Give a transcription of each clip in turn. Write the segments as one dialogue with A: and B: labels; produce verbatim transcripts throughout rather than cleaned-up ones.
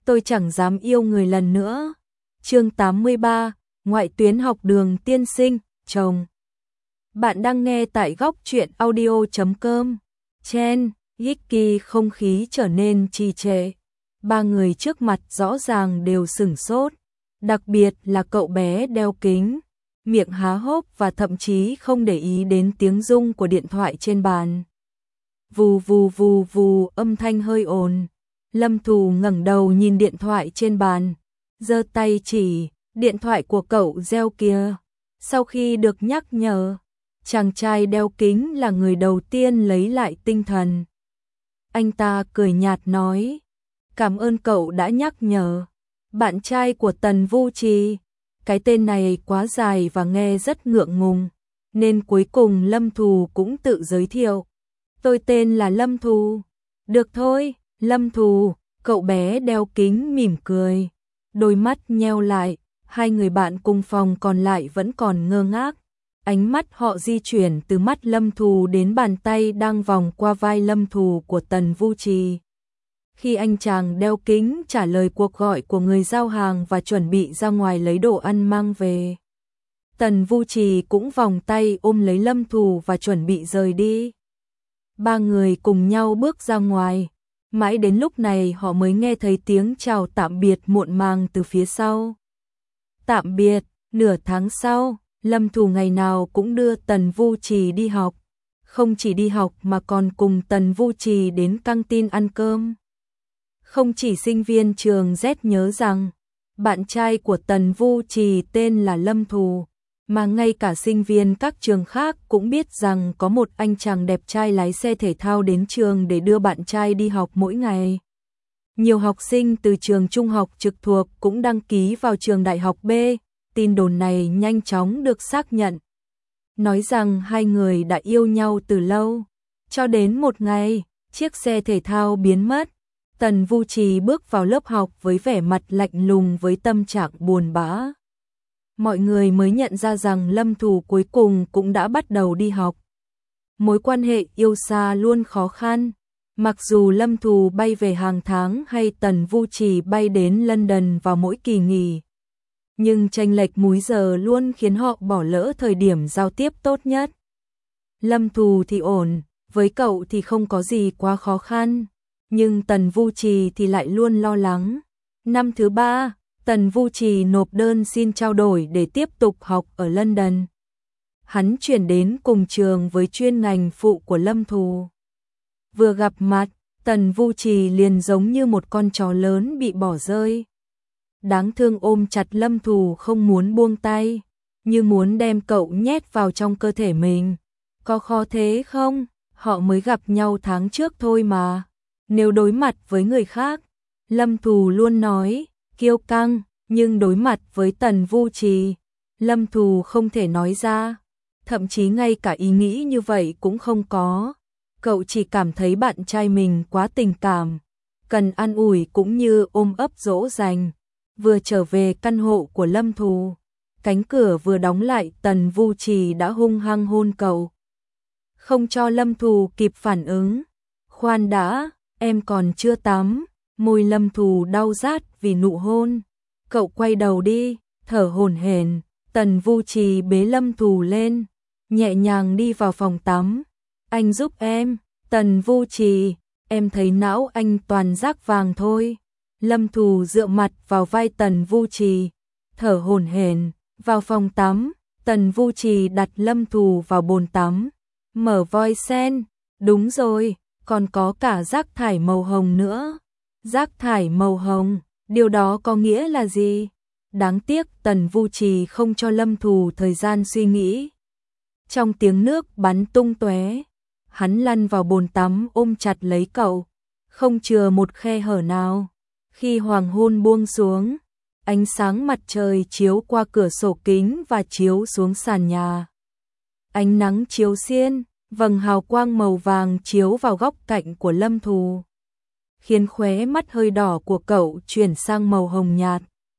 A: tôi chẳng dám yêu người lần nữa. Chương tám mươi ba, Ngoại tuyến học đường tiên sinh, chồng. Bạn đang nghe tại góc truyện audio chấm com. Chen, Hickey không khí trở nên trì trệ. Ba người trước mặt rõ ràng đều sửng sốt. Đặc biệt là cậu bé đeo kính, miệng há hốc và thậm chí không để ý đến tiếng rung của điện thoại trên bàn. Vù vù vù vù, âm thanh hơi ồn. Lâm Thù ngẩng đầu nhìn điện thoại trên bàn, giơ tay chỉ, điện thoại của cậu reo kìa. Sau khi được nhắc nhở, chàng trai đeo kính là người đầu tiên lấy lại tinh thần. Anh ta cười nhạt nói, cảm ơn cậu đã nhắc nhở. Bạn trai của Tần Vu Trì. Cái tên này quá dài và nghe rất ngượng ngùng, nên cuối cùng Lâm Thù cũng tự giới thiệu. Tôi tên là Lâm Thù. Được thôi, Lâm Thù, cậu bé đeo kính mỉm cười. Đôi mắt nheo lại, hai người bạn cùng phòng còn lại vẫn còn ngơ ngác. Ánh mắt họ di chuyển từ mắt Lâm Thù đến bàn tay đang vòng qua vai Lâm Thù của Tần Vu Trì. Khi anh chàng đeo kính trả lời cuộc gọi của người giao hàng và chuẩn bị ra ngoài lấy đồ ăn mang về, Tần Vu Trì cũng vòng tay ôm lấy Lâm Thù và chuẩn bị rời đi. Ba người cùng nhau bước ra ngoài, mãi đến lúc này họ mới nghe thấy tiếng chào tạm biệt muộn màng từ phía sau. Tạm biệt, nửa tháng sau, Lâm Thù ngày nào cũng đưa Tần Vu Trì đi học. Không chỉ đi học mà còn cùng Tần Vu Trì đến căng tin ăn cơm. Không chỉ sinh viên trường Z nhớ rằng bạn trai của Tần Vu Trì tên là Lâm Thù, mà ngay cả sinh viên các trường khác cũng biết rằng có một anh chàng đẹp trai lái xe thể thao đến trường để đưa bạn trai đi học mỗi ngày. Nhiều học sinh từ trường trung học trực thuộc cũng đăng ký vào trường đại học B, tin đồn này nhanh chóng được xác nhận. Nói rằng hai người đã yêu nhau từ lâu, cho đến một ngày, chiếc xe thể thao biến mất. Tần Vu Trì bước vào lớp học với vẻ mặt lạnh lùng với tâm trạng buồn bã. Mọi người mới nhận ra rằng Lâm Thù cuối cùng cũng đã bắt đầu đi học. Mối quan hệ yêu xa luôn khó khăn. Mặc dù Lâm Thù bay về hàng tháng hay Tần Vu Trì bay đến London vào mỗi kỳ nghỉ, nhưng chênh lệch múi giờ luôn khiến họ bỏ lỡ thời điểm giao tiếp tốt nhất. Lâm Thù thì ổn, với cậu thì không có gì quá khó khăn. Nhưng Tần Vu Trì thì lại luôn lo lắng. Năm thứ ba, Tần Vu Trì nộp đơn xin trao đổi để tiếp tục học ở London. Hắn chuyển đến cùng trường với chuyên ngành phụ của Lâm Thù. Vừa gặp mặt, Tần Vu Trì liền giống như một con chó lớn bị bỏ rơi. Đáng thương ôm chặt Lâm Thù không muốn buông tay, như muốn đem cậu nhét vào trong cơ thể mình. Có khó thế không? Họ mới gặp nhau tháng trước thôi mà. Nếu đối mặt với người khác, Lâm Thù luôn nói, kiêu căng, nhưng đối mặt với Tần Vu Trì, Lâm Thù không thể nói ra, thậm chí ngay cả ý nghĩ như vậy cũng không có. Cậu chỉ cảm thấy bạn trai mình quá tình cảm, cần an ủi cũng như ôm ấp dỗ dành. Vừa trở về căn hộ của Lâm Thù, cánh cửa vừa đóng lại, Tần Vu Trì đã hung hăng hôn cậu. Không cho Lâm Thù kịp phản ứng. Khoan đã, em còn chưa tắm. Môi Lâm Thù đau rát vì nụ hôn. Cậu quay đầu đi, thở hổn hển. Tần Vu Trì bế Lâm Thù lên, nhẹ nhàng đi vào phòng tắm. Anh giúp em. Tần Vu Trì, em thấy não anh toàn rác vàng thôi. Lâm Thù dựa mặt vào vai Tần Vu Trì, thở hổn hển. Vào phòng tắm, Tần Vu Trì đặt Lâm Thù vào bồn tắm, mở vòi sen. Đúng rồi, còn có cả rác thải màu hồng nữa. Rác thải màu hồng, điều đó có nghĩa là gì? Đáng tiếc Tần Vu Trì không cho Lâm Thù thời gian suy nghĩ. Trong tiếng nước bắn tung tóe, hắn lăn vào bồn tắm ôm chặt lấy cậu, không chừa một khe hở nào. Khi hoàng hôn buông xuống, ánh sáng mặt trời chiếu qua cửa sổ kính và chiếu xuống sàn nhà. Ánh nắng chiếu xiên, vầng hào quang màu vàng chiếu vào góc cạnh của Lâm Thù, khiến khóe mắt hơi đỏ của cậu chuyển sang màu hồng nhạt.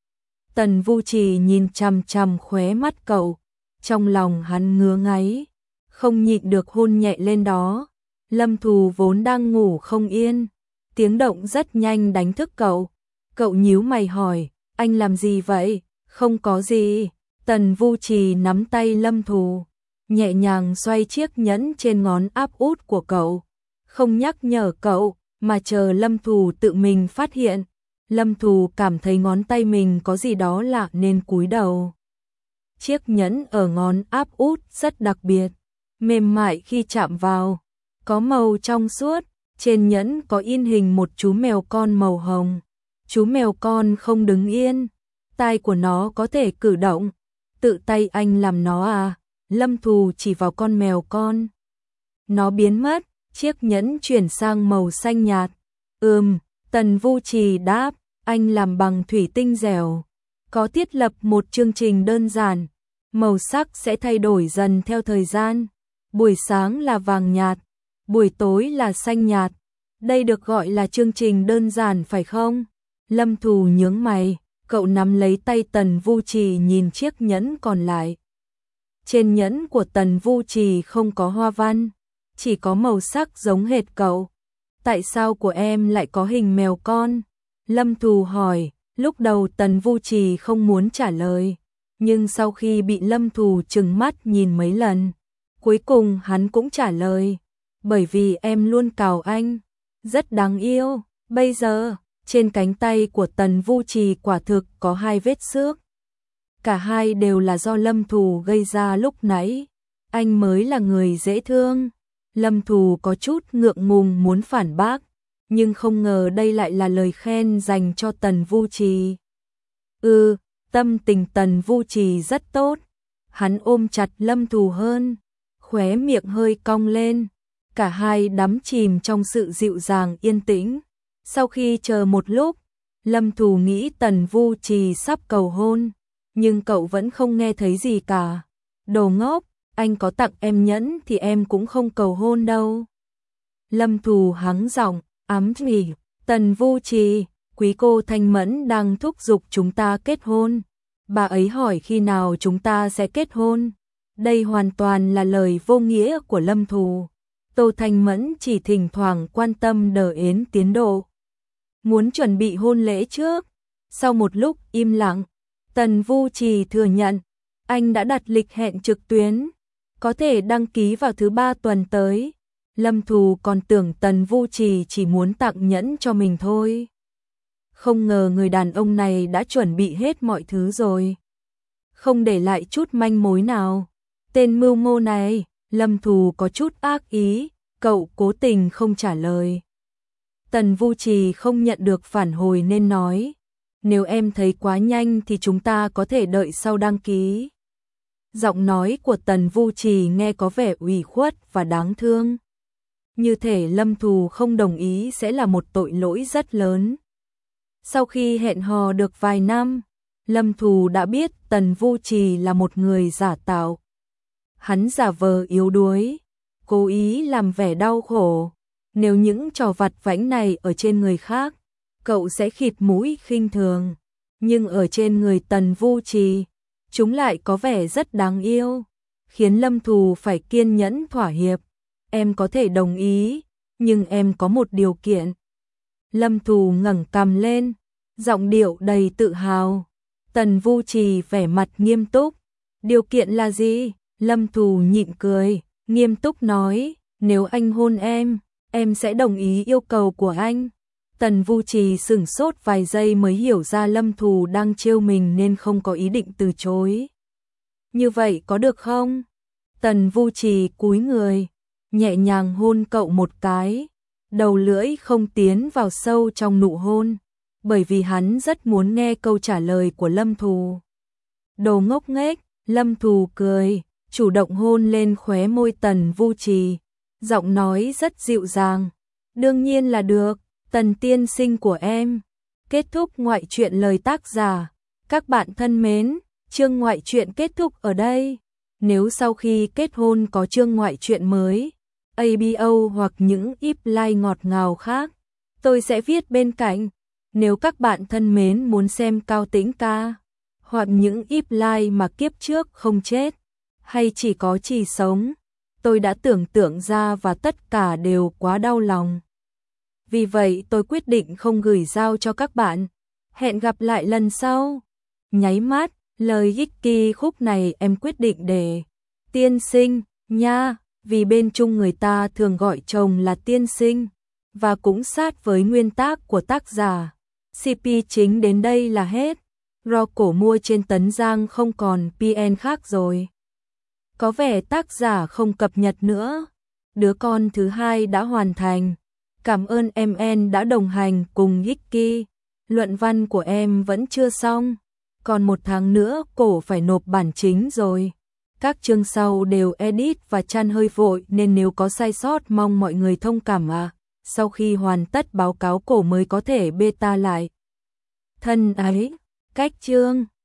A: Tần Vu Trì nhìn chằm chằm khóe mắt cậu, trong lòng hắn ngứa ngáy, không nhịn được hôn nhẹ lên đó. Lâm Thù vốn đang ngủ không yên, tiếng động rất nhanh đánh thức cậu. Cậu nhíu mày hỏi, anh làm gì vậy? Không có gì. Tần Vu Trì nắm tay Lâm Thù, nhẹ nhàng xoay chiếc nhẫn trên ngón áp út của cậu, không nhắc nhở cậu, mà chờ Lâm Thù tự mình phát hiện. Lâm Thù cảm thấy ngón tay mình có gì đó lạ nên cúi đầu. Chiếc nhẫn ở ngón áp út rất đặc biệt, mềm mại khi chạm vào, có màu trong suốt, trên nhẫn có in hình một chú mèo con màu hồng. Chú mèo con không đứng yên, tai của nó có thể cử động. Tự tay anh làm nó à? Lâm Thù chỉ vào con mèo con. Nó biến mất, chiếc nhẫn chuyển sang màu xanh nhạt. Ừm, Tần Vu Trì đáp, anh làm bằng thủy tinh dẻo. Có thiết lập một chương trình đơn giản, màu sắc sẽ thay đổi dần theo thời gian. Buổi sáng là vàng nhạt, buổi tối là xanh nhạt. Đây được gọi là chương trình đơn giản phải không? Lâm Thù nhướng mày, cậu nắm lấy tay Tần Vu Trì nhìn chiếc nhẫn còn lại. Trên nhẫn của Tần Vu Trì không có hoa văn, chỉ có màu sắc giống hệt cậu. Tại sao của em lại có hình mèo con? Lâm Thù hỏi, lúc đầu Tần Vu Trì không muốn trả lời, nhưng sau khi bị Lâm Thù trừng mắt nhìn mấy lần, cuối cùng hắn cũng trả lời, bởi vì em luôn cào anh, rất đáng yêu. Bây giờ, trên cánh tay của Tần Vu Trì quả thực có hai vết xước. Cả hai đều là do Lâm Thù gây ra lúc nãy. Anh mới là người dễ thương. Lâm Thù có chút ngượng ngùng muốn phản bác, nhưng không ngờ đây lại là lời khen dành cho Tần Vu Trì. Ừ, tâm tình Tần Vu Trì rất tốt. Hắn ôm chặt Lâm Thù hơn, khóe miệng hơi cong lên. Cả hai đắm chìm trong sự dịu dàng yên tĩnh. Sau khi chờ một lúc, Lâm Thù nghĩ Tần Vu Trì sắp cầu hôn, nhưng cậu vẫn không nghe thấy gì cả. Đồ ngốc, anh có tặng em nhẫn thì em cũng không cầu hôn đâu. Lâm Thù hắng giọng, ám chỉ, Tần Vu Trì, quý cô Thanh Mẫn đang thúc giục chúng ta kết hôn. Bà ấy hỏi khi nào chúng ta sẽ kết hôn. Đây hoàn toàn là lời vô nghĩa của Lâm Thù. Tô Thanh Mẫn chỉ thỉnh thoảng quan tâm đờ ến tiến độ. Muốn chuẩn bị hôn lễ trước. Sau một lúc im lặng, Tần Vu Trì thừa nhận, anh đã đặt lịch hẹn trực tuyến, có thể đăng ký vào thứ ba tuần tới. Lâm Thù còn tưởng Tần Vu Trì chỉ muốn tặng nhẫn cho mình thôi. Không ngờ người đàn ông này đã chuẩn bị hết mọi thứ rồi, không để lại chút manh mối nào. Tên mưu mô này, Lâm Thù có chút ác ý, cậu cố tình không trả lời. Tần Vu Trì không nhận được phản hồi nên nói, nếu em thấy quá nhanh thì chúng ta có thể đợi sau đăng ký. Giọng nói của Tần Vu Trì nghe có vẻ ủy khuất và đáng thương. Như thể Lâm Thù không đồng ý sẽ là một tội lỗi rất lớn. Sau khi hẹn hò được vài năm, Lâm Thù đã biết Tần Vu Trì là một người giả tạo. Hắn giả vờ yếu đuối, cố ý làm vẻ đau khổ. Nếu những trò vặt vãnh này ở trên người khác, cậu sẽ khịt mũi khinh thường. Nhưng ở trên người Tần Vu Trì, chúng lại có vẻ rất đáng yêu, khiến Lâm Thù phải kiên nhẫn thỏa hiệp. Em có thể đồng ý, nhưng em có một điều kiện. Lâm Thù ngẩng cằm lên, giọng điệu đầy tự hào. Tần Vu Trì vẻ mặt nghiêm túc. Điều kiện là gì? Lâm Thù nhịn cười, nghiêm túc nói, nếu anh hôn em, em sẽ đồng ý yêu cầu của anh. Tần Vu Trì sửng sốt vài giây mới hiểu ra Lâm Thù đang trêu mình nên không có ý định từ chối. Như vậy có được không? Tần Vu Trì cúi người, nhẹ nhàng hôn cậu một cái. Đầu lưỡi không tiến vào sâu trong nụ hôn, bởi vì hắn rất muốn nghe câu trả lời của Lâm Thù. Đồ ngốc nghếch, Lâm Thù cười, chủ động hôn lên khóe môi Tần Vu Trì, giọng nói rất dịu dàng. Đương nhiên là được, Tần tiên sinh của em. Kết thúc ngoại truyện lời tác giả. Các bạn thân mến, chương ngoại truyện kết thúc ở đây. Nếu sau khi kết hôn có chương ngoại truyện mới, a bê o hoặc những íp like ngọt ngào khác, tôi sẽ viết bên cạnh. Nếu các bạn thân mến muốn xem Cao Tĩnh ca, hoặc những íp like mà kiếp trước không chết, hay chỉ có chỉ sống, tôi đã tưởng tượng ra và tất cả đều quá đau lòng. Vì vậy tôi quyết định không gửi giao cho các bạn. Hẹn gặp lại lần sau. Nháy mắt, lời Hickey khúc này em quyết định để tiên sinh nha, vì bên Trung người ta thường gọi chồng là tiên sinh, và cũng sát với nguyên tác của tác giả. xê pê chính đến đây là hết. Ro cổ mua trên Tấn Giang không còn pê en khác rồi. Có vẻ tác giả không cập nhật nữa. Đứa con thứ hai đã hoàn thành. Cảm ơn em en đã đồng hành cùng Hickey. Luận văn của em vẫn chưa xong. Còn một tháng nữa cổ phải nộp bản chính rồi. Các chương sau đều edit và chan hơi vội nên nếu có sai sót mong mọi người thông cảm ạ. À. Sau khi hoàn tất báo cáo cổ mới có thể beta lại. Thân ái, cách chương.